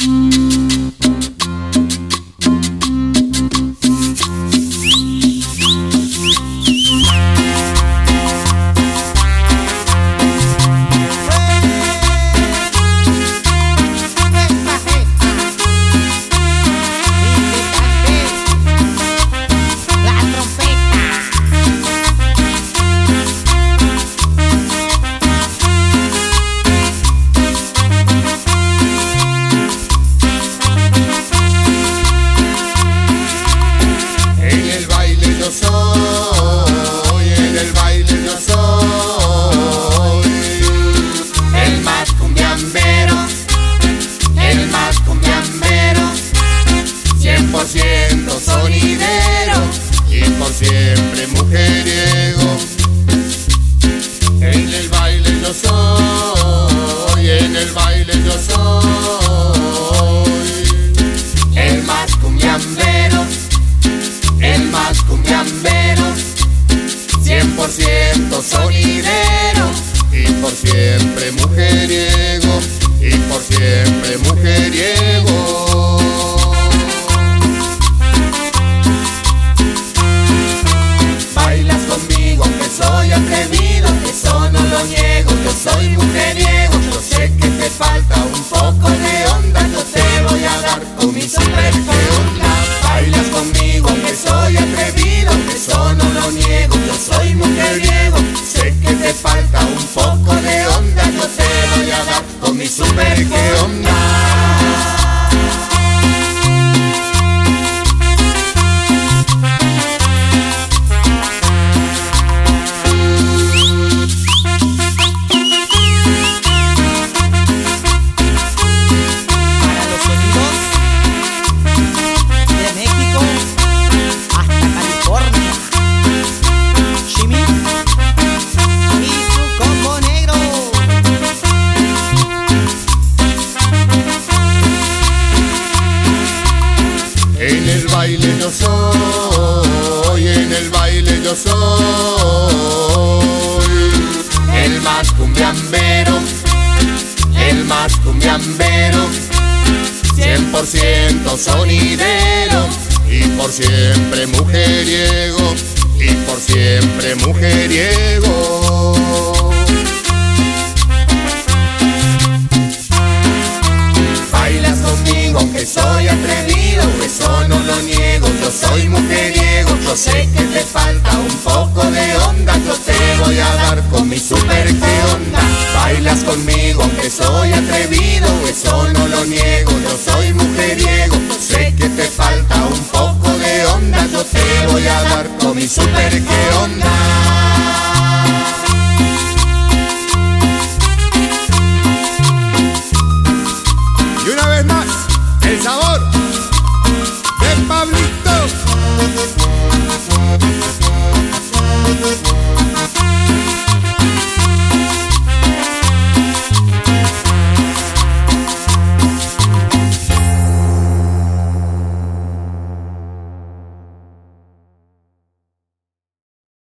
Sonidero y por siempre mujeriego. En el baile yo soy, en el baile yo soy el más cumbiambero, el más cumbiambero, 100% sonidero y por siempre mujeriego, y por siempre mujeriego. Soy atrevido, eso no lo niego, yo soy mujeriego. Yo sé que te falta un poco de onda, yo te voy a dar con mi super que onda. Bailas conmigo, aunque soy atrevido, eso no lo niego, yo soy mujeriego. Sé que te falta un poco de onda, yo te voy a dar con mi super que onda. En el baile yo soy, en el baile yo soy el más cumbiambero, el más cumbiambero, 100% sonidero y por siempre mujeriego, y por siempre mujeriego. Bailas conmigo aunque soy atrevido, eso no lo niego, yo soy mujeriego. Yo sé que te falta un poco de onda, yo te voy a dar con mi super que onda. Bailas conmigo aunque soy atrevido,